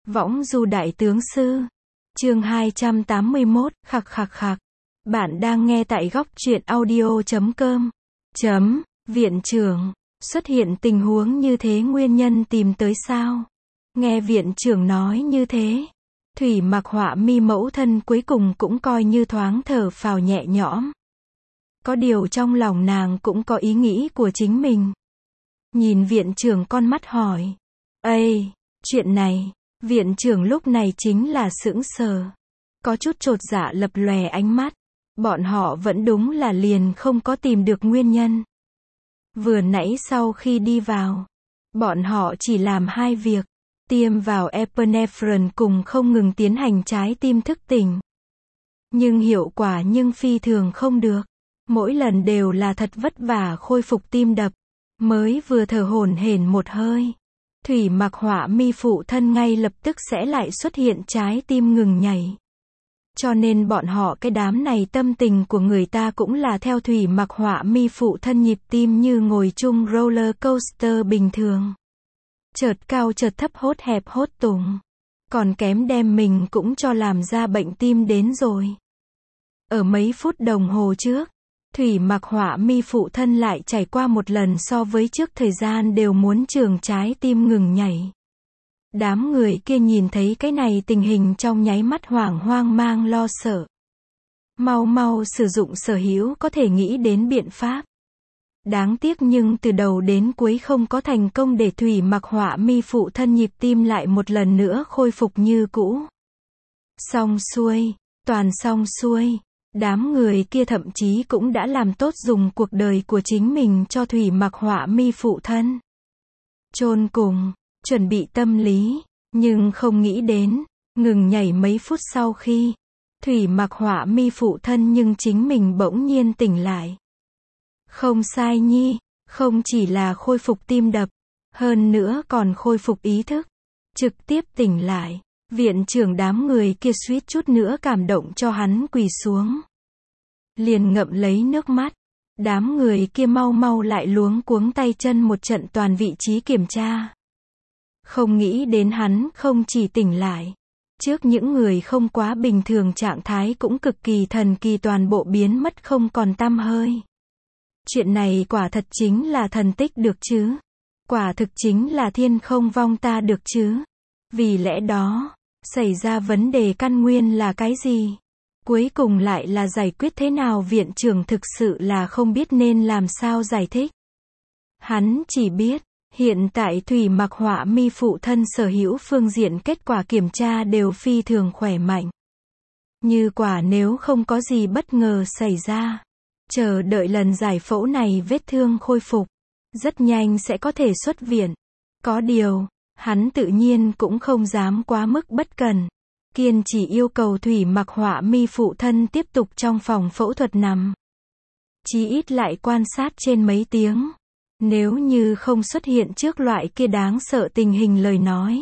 Võng du đại tướng sư. Chương 281, khặc khặc khặc. Bạn đang nghe tại góc truyện audio.com. Viện trưởng, xuất hiện tình huống như thế nguyên nhân tìm tới sao? Nghe viện trưởng nói như thế, Thủy Mặc Họa Mi mẫu thân cuối cùng cũng coi như thoáng thở phào nhẹ nhõm. Có điều trong lòng nàng cũng có ý nghĩ của chính mình. Nhìn viện trưởng con mắt hỏi. Ây, chuyện này, viện trưởng lúc này chính là sững sờ. Có chút chột dạ lập lòe ánh mắt. Bọn họ vẫn đúng là liền không có tìm được nguyên nhân. Vừa nãy sau khi đi vào, bọn họ chỉ làm hai việc. Tiêm vào epinephrine cùng không ngừng tiến hành trái tim thức tỉnh. Nhưng hiệu quả phi thường không được. Mỗi lần đều là thật vất vả khôi phục tim đập. Mới vừa thở hổn hển một hơi, Thủy Mặc Họa Mi phụ thân ngay lập tức sẽ lại xuất hiện trái tim ngừng nhảy. Cho nên bọn họ cái đám này tâm tình của người ta cũng là theo Thủy Mặc Họa Mi phụ thân nhịp tim như ngồi chung roller coaster bình thường. Chợt cao chợt thấp hốt hẹp hốt tùng. Còn kém đem mình cũng cho làm ra bệnh tim đến rồi. Ở mấy phút đồng hồ trước, Thủy Mặc Họa Mi phụ thân lại trải qua một lần so với trước thời gian đều muốn trường trái tim ngừng nhảy. Đám người kia nhìn thấy cái này tình hình trong nháy mắt hoang mang lo sợ. Mau mau sử dụng sở hữu có thể nghĩ đến biện pháp. Đáng tiếc nhưng từ đầu đến cuối không có thành công để Thủy Mặc Họa Mi phụ thân nhịp tim lại một lần nữa khôi phục như cũ. Xong xuôi, toàn xong xuôi. Đám người kia thậm chí cũng đã làm tốt dùng cuộc đời của chính mình cho Thủy Mặc Họa Mi phụ thân. Chôn cùng, chuẩn bị tâm lý, nhưng không nghĩ đến, ngừng nhảy mấy phút sau khi, Thủy Mặc Họa Mi phụ thân nhưng chính mình bỗng nhiên tỉnh lại. Không sai nhi, không chỉ là khôi phục tim đập, hơn nữa còn khôi phục ý thức, trực tiếp tỉnh lại. Viện trưởng đám người kia suýt chút nữa cảm động cho hắn quỳ xuống. Liền ngậm lấy nước mắt. Đám người kia mau mau lại luống cuống tay chân một trận toàn vị trí kiểm tra. Không nghĩ đến hắn không chỉ tỉnh lại. Trước những người không quá bình thường trạng thái cũng cực kỳ thần kỳ toàn bộ biến mất không còn tăm hơi. Chuyện này quả thật chính là thần tích được chứ. Quả thực chính là thiên không vong ta được chứ. Vì lẽ đó, xảy ra vấn đề căn nguyên là cái gì? Cuối cùng lại là giải quyết thế nào? Viện trưởng thực sự là không biết nên làm sao giải thích. Hắn chỉ biết, hiện tại Thủy Mặc Họa Mi phụ thân sở hữu phương diện kết quả kiểm tra đều phi thường khỏe mạnh. Như quả nếu không có gì bất ngờ xảy ra, chờ đợi lần giải phẫu này vết thương khôi phục, rất nhanh sẽ có thể xuất viện. Có điều, hắn tự nhiên cũng không dám quá mức bất cần. Kiên chỉ yêu cầu Thủy Mặc Họa Mi phụ thân tiếp tục trong phòng phẫu thuật nằm. Chí ít lại quan sát trên mấy tiếng. Nếu như không xuất hiện trước loại kia đáng sợ tình hình lời nói.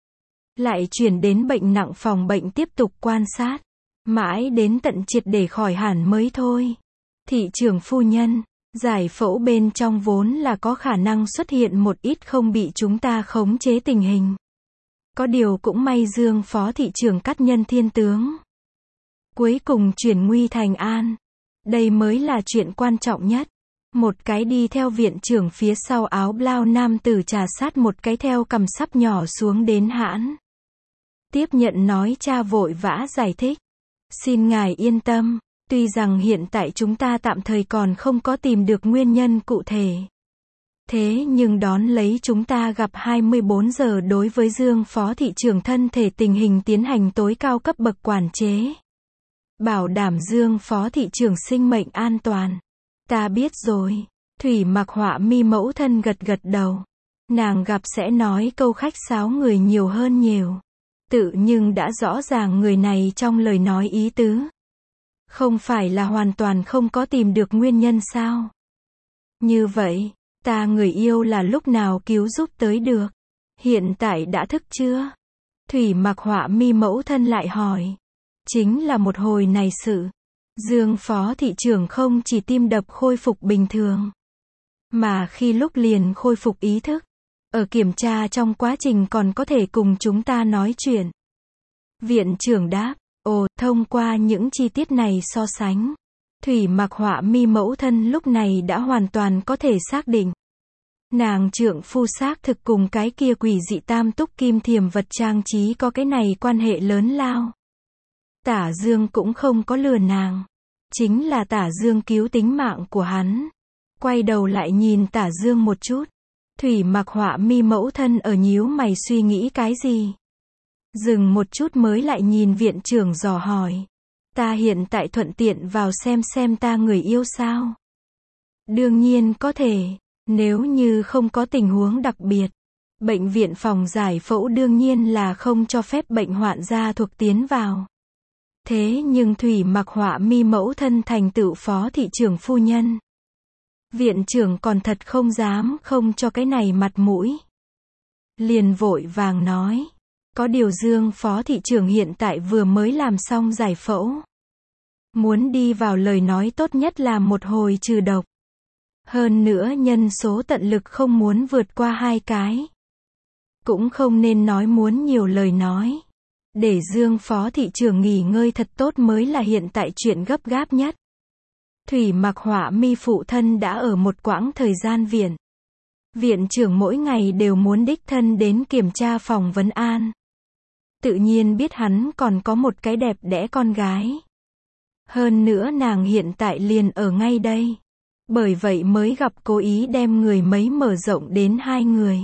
Lại chuyển đến bệnh nặng phòng bệnh tiếp tục quan sát. Mãi đến tận triệt để khỏi hẳn mới thôi. Thị trưởng phu nhân, giải phẫu bên trong vốn là có khả năng xuất hiện một ít không bị chúng ta khống chế tình hình. Có điều cũng may Dương phó thị trưởng cắt nhân thiên tướng. Cuối cùng chuyển nguy thành an. Đây mới là chuyện quan trọng nhất. Một cái đi theo viện trưởng phía sau áo blau nam tử trà sát một cái theo cằm sắp nhỏ xuống đến hãn. Tiếp nhận nói cha vội vã giải thích. Xin ngài yên tâm, tuy rằng hiện tại chúng ta tạm thời còn không có tìm được nguyên nhân cụ thể. Thế nhưng đón lấy chúng ta gặp 24 giờ đối với Dương phó thị trưởng thân thể tình hình tiến hành tối cao cấp bậc quản chế. Bảo đảm Dương phó thị trưởng sinh mệnh an toàn. Ta biết rồi. Thủy Mặc Họa Mi mẫu thân gật gật đầu. Nàng gặp sẽ nói câu khách sáo người nhiều hơn nhiều. Tự nhưng đã rõ ràng người này trong lời nói ý tứ. Không phải là hoàn toàn không có tìm được nguyên nhân sao? Như vậy, ta người yêu là lúc nào cứu giúp tới được? Hiện tại đã thức chưa? Thủy Mặc Họa Mi mẫu thân lại hỏi. Chính là một hồi này sự. Dương phó thị trưởng không chỉ tim đập khôi phục bình thường. Mà khi lúc liền khôi phục ý thức. Ở kiểm tra trong quá trình còn có thể cùng chúng ta nói chuyện. Viện trưởng đáp, ồ, thông qua những chi tiết này so sánh, Thủy Mặc Họa Mi mẫu thân lúc này đã hoàn toàn có thể xác định. Nàng trượng phu xác thực cùng cái kia quỷ dị tam túc kim thiềm vật trang trí có cái này quan hệ lớn lao. Tả Dương cũng không có lừa nàng. Chính là Tả Dương cứu tính mạng của hắn. Quay đầu lại nhìn Tả Dương một chút. Thủy Mặc Họa Mi mẫu thân ở nhíu mày suy nghĩ cái gì. Dừng một chút mới lại nhìn viện trưởng dò hỏi. Ta hiện tại thuận tiện vào xem ta người yêu sao? Đương nhiên có thể, nếu như không có tình huống đặc biệt. Bệnh viện phòng giải phẫu đương nhiên là không cho phép bệnh hoạn gia thuộc tiến vào. Thế nhưng Thủy Mặc Họa Mi mẫu thân thành tựu phó thị trưởng phu nhân. Viện trưởng còn thật không dám không cho cái này mặt mũi. Liền vội vàng nói. Có điều Dương phó thị trưởng hiện tại vừa mới làm xong giải phẫu. Muốn đi vào lời nói tốt nhất là một hồi trừ độc. Hơn nữa nhân số tận lực không muốn vượt qua 2 cái. Cũng không nên nói muốn nhiều lời nói. Để Dương phó thị trưởng nghỉ ngơi thật tốt mới là hiện tại chuyện gấp gáp nhất. Thủy Mặc Họa Mi phụ thân đã ở một quãng thời gian viện. Viện trưởng mỗi ngày đều muốn đích thân đến kiểm tra phòng vấn an. Tự nhiên biết hắn còn có một cái đẹp đẽ con gái. Hơn nữa nàng hiện tại liền ở ngay đây. Bởi vậy mới gặp cố ý đem người mấy mở rộng đến 2 người.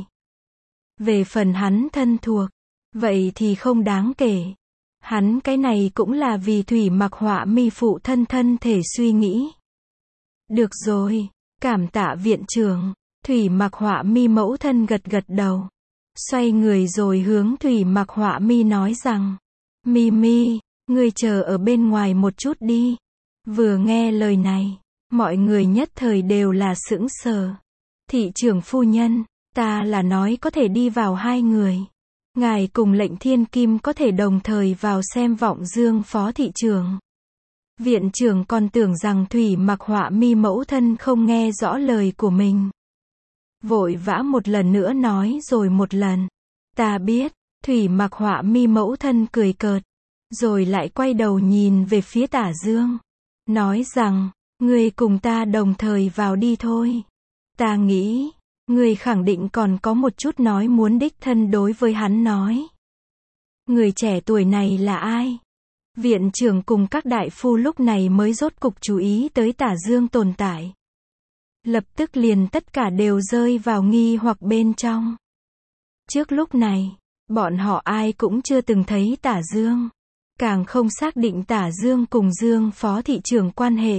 Về phần hắn thân thuộc, vậy thì không đáng kể. Hắn cái này cũng là vì Thủy Mặc Họa Mi phụ thân thân thể suy nghĩ. Được rồi, cảm tạ viện trưởng. Thủy Mặc Họa Mi mẫu thân gật gật đầu. Xoay người rồi hướng Thủy Mặc Họa Mi nói rằng, Mi, ngươi chờ ở bên ngoài một chút đi. Vừa nghe lời này, mọi người nhất thời đều là sững sờ. Thị trưởng phu nhân, ta là nói có thể đi vào 2 người. Ngài cùng Lệnh Thiên Kim có thể đồng thời vào xem vọng Dương phó thị trưởng. Viện trưởng còn tưởng rằng Thủy Mặc Họa Mi mẫu thân không nghe rõ lời của mình. Vội vã một lần nữa nói rồi một lần. Ta biết, Thủy Mặc Họa Mi mẫu thân cười cợt. Rồi lại quay đầu nhìn về phía Tả Dương. Nói rằng, ngươi cùng ta đồng thời vào đi thôi. Ta nghĩ, ngươi khẳng định còn có một chút nói muốn đích thân đối với hắn nói. Người trẻ tuổi này là ai? Viện trưởng cùng các đại phu lúc này mới rốt cục chú ý tới Tả Dương tồn tại. Lập tức liền tất cả đều rơi vào nghi hoặc bên trong. Trước lúc này, bọn họ ai cũng chưa từng thấy Tả Dương. Càng không xác định Tả Dương cùng Dương phó thị trưởng quan hệ.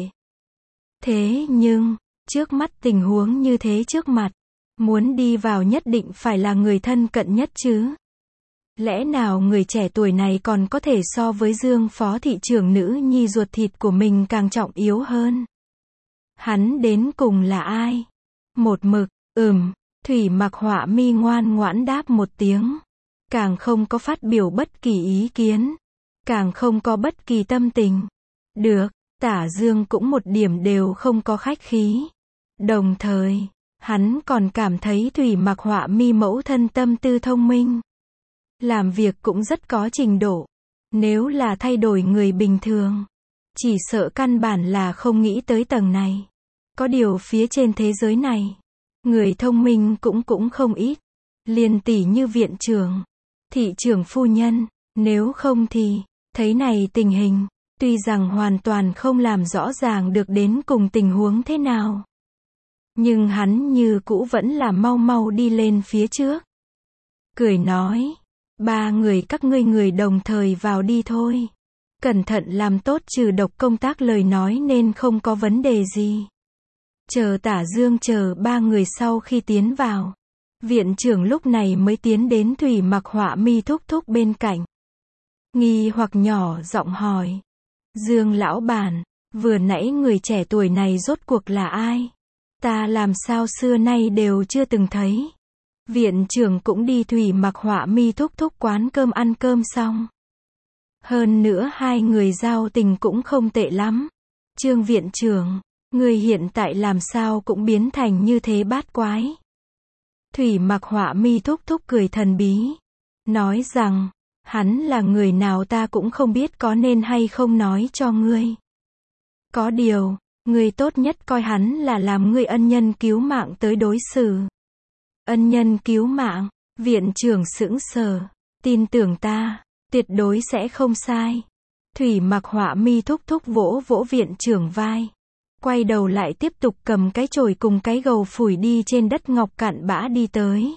Thế nhưng, trước mắt tình huống như thế trước mặt, muốn đi vào nhất định phải là người thân cận nhất chứ. Lẽ nào người trẻ tuổi này còn có thể so với Dương phó thị trưởng nữ nhi ruột thịt của mình càng trọng yếu hơn? Hắn đến cùng là ai? Một mực, Thủy Mặc Họa Mi ngoan ngoãn đáp một tiếng. Càng không có phát biểu bất kỳ ý kiến. Càng không có bất kỳ tâm tình. Được, Tả Dương cũng một điểm đều không có khách khí. Đồng thời, hắn còn cảm thấy Thủy Mặc Họa Mi mẫu thân tâm tư thông minh. Làm việc cũng rất có trình độ. Nếu là thay đổi người bình thường, chỉ sợ căn bản là không nghĩ tới tầng này. Có điều phía trên thế giới này, người thông minh cũng không ít. Liền tỷ như viện trưởng, thị trưởng phu nhân, nếu không thì, thấy này tình hình, tuy rằng hoàn toàn không làm rõ ràng được đến cùng tình huống thế nào. Nhưng hắn như cũ vẫn là mau đi lên phía trước. Cười nói, 3 người các ngươi người đồng thời vào đi thôi. Cẩn thận làm tốt trừ độc công tác lời nói nên không có vấn đề gì. Chờ Tả Dương chờ 3 người sau khi tiến vào. Viện trưởng lúc này mới tiến đến Thủy Mặc Họa Mi thúc bên cạnh. Nghi hoặc nhỏ giọng hỏi. Dương lão bản, vừa nãy người trẻ tuổi này rốt cuộc là ai? Ta làm sao xưa nay đều chưa từng thấy. Viện trưởng cũng đi Thủy Mặc Họa Mi thúc quán cơm ăn cơm xong. Hơn nữa 2 người giao tình cũng không tệ lắm. Trương viện trưởng, người hiện tại làm sao cũng biến thành như thế bát quái. Thủy Mặc Họa Mi thúc thúc cười thần bí. Nói rằng, hắn là người nào ta cũng không biết có nên hay không nói cho ngươi. Có điều, ngươi tốt nhất coi hắn là làm ngươi ân nhân cứu mạng tới đối xử. Ân nhân cứu mạng, viện trưởng sững sờ. Tin tưởng ta, tuyệt đối sẽ không sai. Thủy Mặc Họa Mi thúc thúc vỗ vỗ viện trưởng vai. Quay đầu lại tiếp tục cầm cái chổi cùng cái gầu phủi đi trên đất ngọc cặn bã đi tới.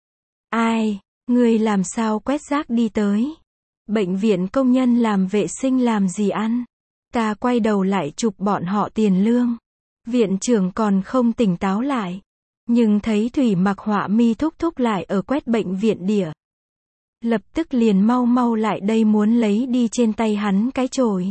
Ai, ngươi làm sao quét rác đi tới? Bệnh viện công nhân làm vệ sinh làm gì ăn? Ta quay đầu lại chụp bọn họ tiền lương. Viện trưởng còn không tỉnh táo lại. Nhưng thấy Thủy Mặc Họa Mi thúc thúc lại ở quét bệnh viện đỉa. Lập tức liền mau mau lại đây muốn lấy đi trên tay hắn cái chổi.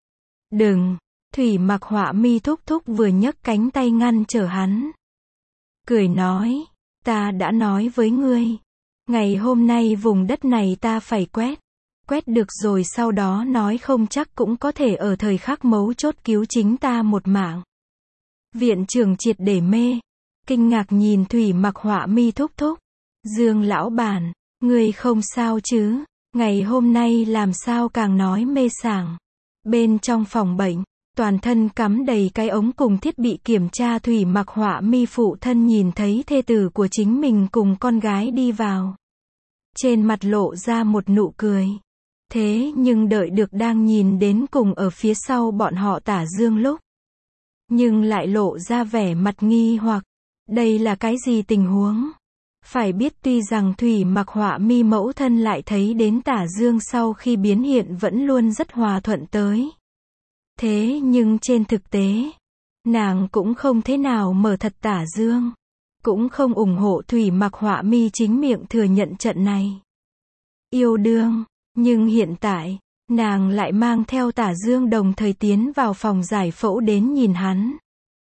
Đừng! Thủy Mặc Họa Mi thúc thúc vừa nhấc cánh tay ngăn trở hắn. Cười nói, ta đã nói với ngươi. Ngày hôm nay vùng đất này ta phải quét. Quét được rồi sau đó nói không chắc cũng có thể ở thời khắc mấu chốt cứu chính ta một mạng. Viện trưởng triệt để mê. Kinh ngạc nhìn Thủy Mặc Họa Mi thúc thúc. Dương lão bản, ngươi không sao chứ? Ngày hôm nay làm sao càng nói mê sảng. Bên trong phòng bệnh, toàn thân cắm đầy cái ống cùng thiết bị kiểm tra Thủy Mặc Họa Mi phụ thân nhìn thấy thê tử của chính mình cùng con gái đi vào. Trên mặt lộ ra một nụ cười. Thế nhưng đợi được đang nhìn đến cùng ở phía sau bọn họ Tả Dương lúc. Nhưng lại lộ ra vẻ mặt nghi hoặc. Đây là cái gì tình huống? Phải biết tuy rằng Thủy Mặc Họa Mi mẫu thân lại thấy đến Tả Dương sau khi biến hiện vẫn luôn rất hòa thuận tới. Thế nhưng trên thực tế, nàng cũng không thế nào mở thật Tả Dương. Cũng không ủng hộ Thủy Mặc Họa Mi chính miệng thừa nhận trận này. Yêu đương, nhưng hiện tại, nàng lại mang theo Tả Dương đồng thời tiến vào phòng giải phẫu đến nhìn hắn.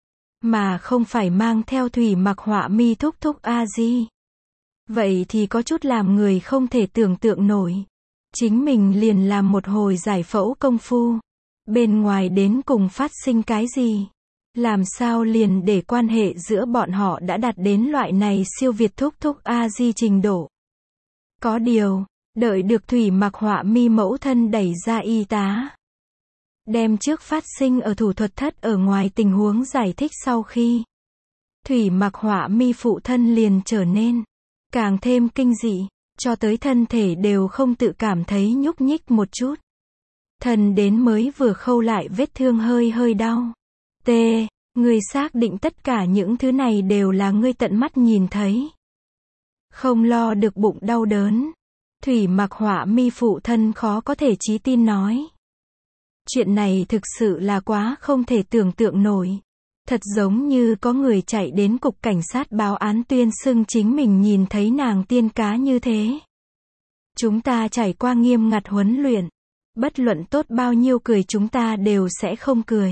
Mà không phải mang theo Thủy Mặc Họa Mi thúc thúc a di. Vậy thì có chút làm người không thể tưởng tượng nổi. Chính mình liền làm một hồi giải phẫu công phu. Bên ngoài đến cùng phát sinh cái gì? Làm sao liền để quan hệ giữa bọn họ đã đạt đến loại này siêu việt thúc thúc a di trình độ? Có điều, đợi được Thủy Mặc Họa Mi mẫu thân đẩy ra y tá. Đem trước phát sinh ở thủ thuật thất ở ngoài tình huống giải thích sau khi. Thủy Mặc Họa Mi phụ thân liền trở nên càng thêm kinh dị, cho tới thân thể đều không tự cảm thấy nhúc nhích một chút. Thần đến mới vừa khâu lại vết thương hơi hơi đau. T, ngươi xác định tất cả những thứ này đều là ngươi tận mắt nhìn thấy. Không lo được bụng đau đớn. Thủy Mặc Họa Mi phụ thân khó có thể chí tin nói. Chuyện này thực sự là quá không thể tưởng tượng nổi. Thật giống như có người chạy đến cục cảnh sát báo án tuyên xưng chính mình nhìn thấy nàng tiên cá như thế. Chúng ta trải qua nghiêm ngặt huấn luyện. Bất luận tốt bao nhiêu cười chúng ta đều sẽ không cười.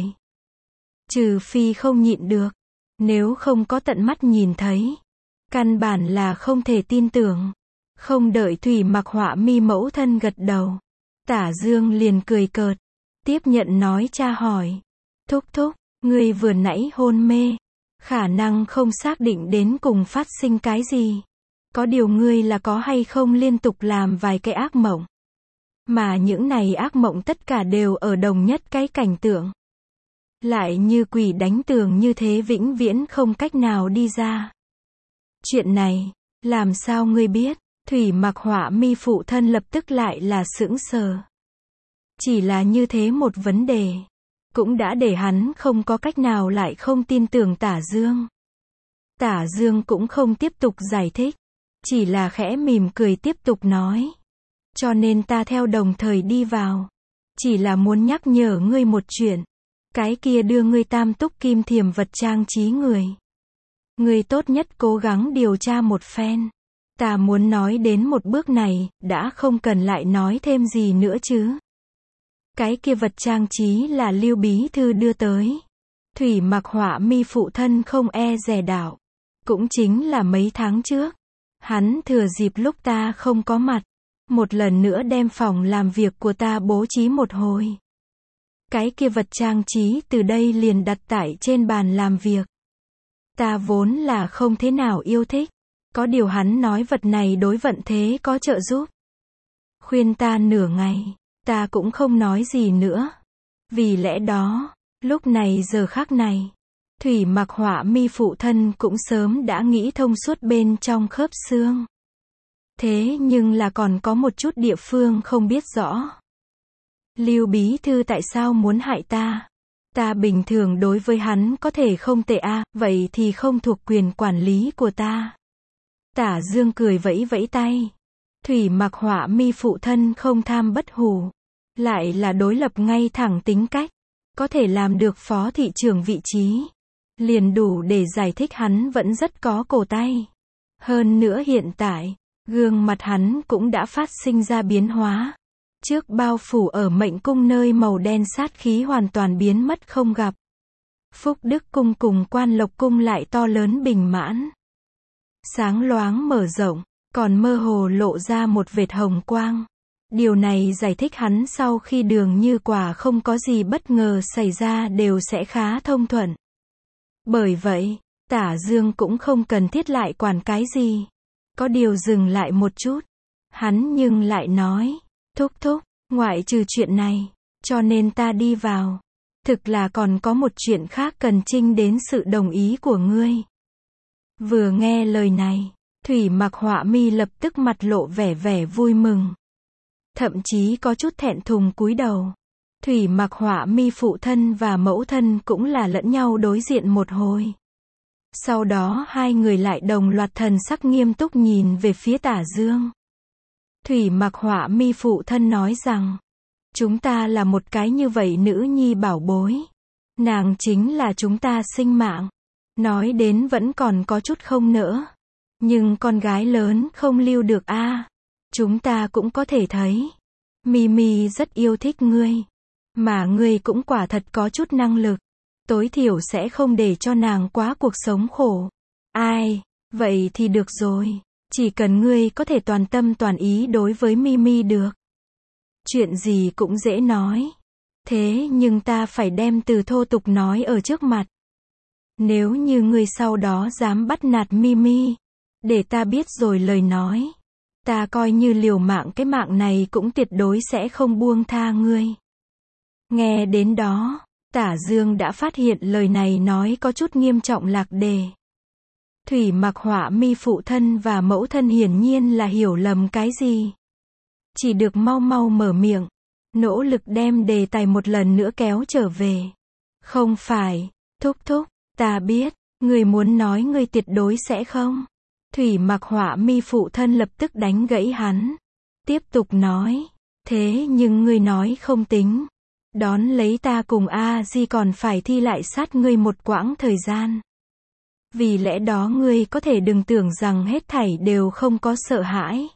Trừ phi không nhịn được. Nếu không có tận mắt nhìn thấy. Căn bản là không thể tin tưởng. Không đợi Thủy Mặc Họa Mi mẫu thân gật đầu. Tả Dương liền cười cợt. Tiếp nhận nói cha hỏi. Thúc thúc, ngươi vừa nãy hôn mê. Khả năng không xác định đến cùng phát sinh cái gì. Có điều ngươi là có hay không liên tục làm vài cái ác mộng. Mà những này ác mộng tất cả đều ở đồng nhất cái cảnh tượng. Lại như quỷ đánh tường như thế vĩnh viễn không cách nào đi ra. Chuyện này, làm sao ngươi biết? Thủy Mặc Họa Mi phụ thân lập tức lại là sững sờ. Chỉ là như thế một vấn đề. Cũng đã để hắn không có cách nào lại không tin tưởng Tả Dương. Tả Dương cũng không tiếp tục giải thích. Chỉ là khẽ mỉm cười tiếp tục nói. Cho nên ta theo đồng thời đi vào. Chỉ là muốn nhắc nhở ngươi một chuyện. Cái kia đưa ngươi tam túc kim thiềm vật trang trí người. Ngươi tốt nhất cố gắng điều tra một phen. Ta muốn nói đến một bước này, đã không cần lại nói thêm gì nữa chứ. Cái kia vật trang trí là Lưu bí thư đưa tới. Thủy Mặc Họa Mi phụ thân không e dè đạo. Cũng chính là mấy tháng trước. Hắn thừa dịp lúc ta không có mặt. Một lần nữa đem phòng làm việc của ta bố trí một hồi. Cái kia vật trang trí từ đây liền đặt tại trên bàn làm việc. Ta vốn là không thế nào yêu thích. Có điều hắn nói vật này đối vận thế có trợ giúp. Khuyên ta nửa ngày, ta cũng không nói gì nữa. Vì lẽ đó, lúc này giờ khắc này, Thủy Mặc Họa Mi phụ thân cũng sớm đã nghĩ thông suốt bên trong khớp xương. Thế nhưng là còn có một chút địa phương không biết rõ. Lưu bí thư tại sao muốn hại ta? Ta bình thường đối với hắn có thể không tệ vậy thì không thuộc quyền quản lý của ta. Tả Dương cười vẫy vẫy tay. Thủy Mặc Họa Mi phụ thân không tham bất hủ, lại là đối lập ngay thẳng tính cách, có thể làm được phó thị trưởng vị trí, liền đủ để giải thích hắn vẫn rất có cổ tay. Hơn nữa hiện tại, gương mặt hắn cũng đã phát sinh ra biến hóa. Trước bao phủ ở mệnh cung nơi màu đen sát khí hoàn toàn biến mất không gặp. Phúc Đức cung cùng Quan Lộc cung lại to lớn bình mãn, sáng loáng mở rộng, còn mơ hồ lộ ra một vệt hồng quang. Điều này giải thích hắn sau khi Đường Như Quả không có gì bất ngờ xảy ra đều sẽ khá thông thuận. Bởi vậy, Tả Dương cũng không cần thiết lại quản cái gì. Có điều dừng lại một chút, hắn nhưng lại nói, thúc thúc, ngoại trừ chuyện này, cho nên ta đi vào. Thực là còn có một chuyện khác cần trinh đến sự đồng ý của ngươi. Vừa nghe lời này, Thủy Mặc Họa Mi lập tức mặt lộ vẻ vui mừng. Thậm chí có chút thẹn thùng cúi đầu. Thủy Mặc Họa Mi phụ thân và mẫu thân cũng là lẫn nhau đối diện một hồi. Sau đó hai người lại đồng loạt thần sắc nghiêm túc nhìn về phía Tả Dương. Thủy Mặc Họa Mi phụ thân nói rằng, chúng ta là một cái như vậy nữ nhi bảo bối. Nàng chính là chúng ta sinh mạng. Nói đến vẫn còn có chút không nỡ. Nhưng con gái lớn không lưu được chúng ta cũng có thể thấy. Mimi rất yêu thích ngươi. Mà ngươi cũng quả thật có chút năng lực. Tối thiểu sẽ không để cho nàng quá cuộc sống khổ. Ai, vậy thì được rồi. Chỉ cần ngươi có thể toàn tâm toàn ý đối với Mimi được. Chuyện gì cũng dễ nói. Thế nhưng ta phải đem từ thô tục nói ở trước mặt. Nếu như ngươi sau đó dám bắt nạt Mimi, để ta biết rồi lời nói, ta coi như liều mạng cái mạng này cũng tuyệt đối sẽ không buông tha ngươi. Nghe đến đó, Tả Dương đã phát hiện lời này nói có chút nghiêm trọng lạc đề. Thủy Mặc Họa Mi phụ thân và mẫu thân hiển nhiên là hiểu lầm cái gì. Chỉ được mau mau mở miệng, nỗ lực đem đề tài một lần nữa kéo trở về. Không phải, thúc thúc, ta biết, người muốn nói người tuyệt đối sẽ không. Thủy Mặc Họa Mi phụ thân lập tức đánh gãy hắn. Tiếp tục nói, thế nhưng ngươi nói không tính. Đón lấy ta cùng A-di còn phải thi lại sát ngươi một quãng thời gian. Vì lẽ đó ngươi có thể đừng tưởng rằng hết thảy đều không có sợ hãi.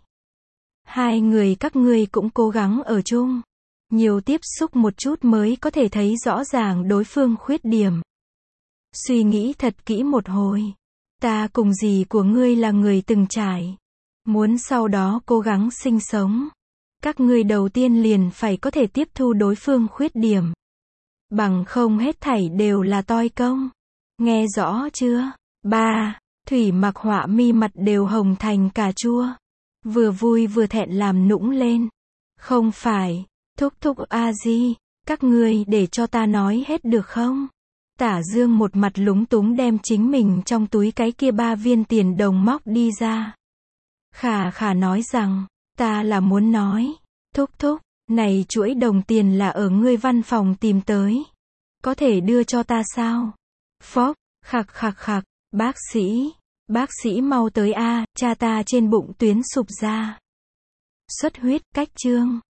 Hai người các ngươi cũng cố gắng ở chung. Nhiều tiếp xúc một chút mới có thể thấy rõ ràng đối phương khuyết điểm. Suy nghĩ thật kỹ một hồi. Ta cùng dì của ngươi là người từng trải. Muốn sau đó cố gắng sinh sống. Các ngươi đầu tiên liền phải có thể tiếp thu đối phương khuyết điểm. Bằng không hết thảy đều là toi công. Nghe rõ chưa? Ba, Thủy Mặc Họa Mi mặt đều hồng thành cà chua. Vừa vui vừa thẹn làm nũng lên. Không phải, thúc thúc A-di, các ngươi để cho ta nói hết được không? Tả Dương một mặt lúng túng đem chính mình trong túi cái kia 3 viên tiền đồng móc đi ra. Khả nói rằng, ta là muốn nói, thúc thúc, này chuỗi đồng tiền là ở ngươi văn phòng tìm tới. Có thể đưa cho ta sao? Phốc, khạc, bác sĩ mau tới cha ta trên bụng tuyến sụp ra. Xuất huyết, cách chương.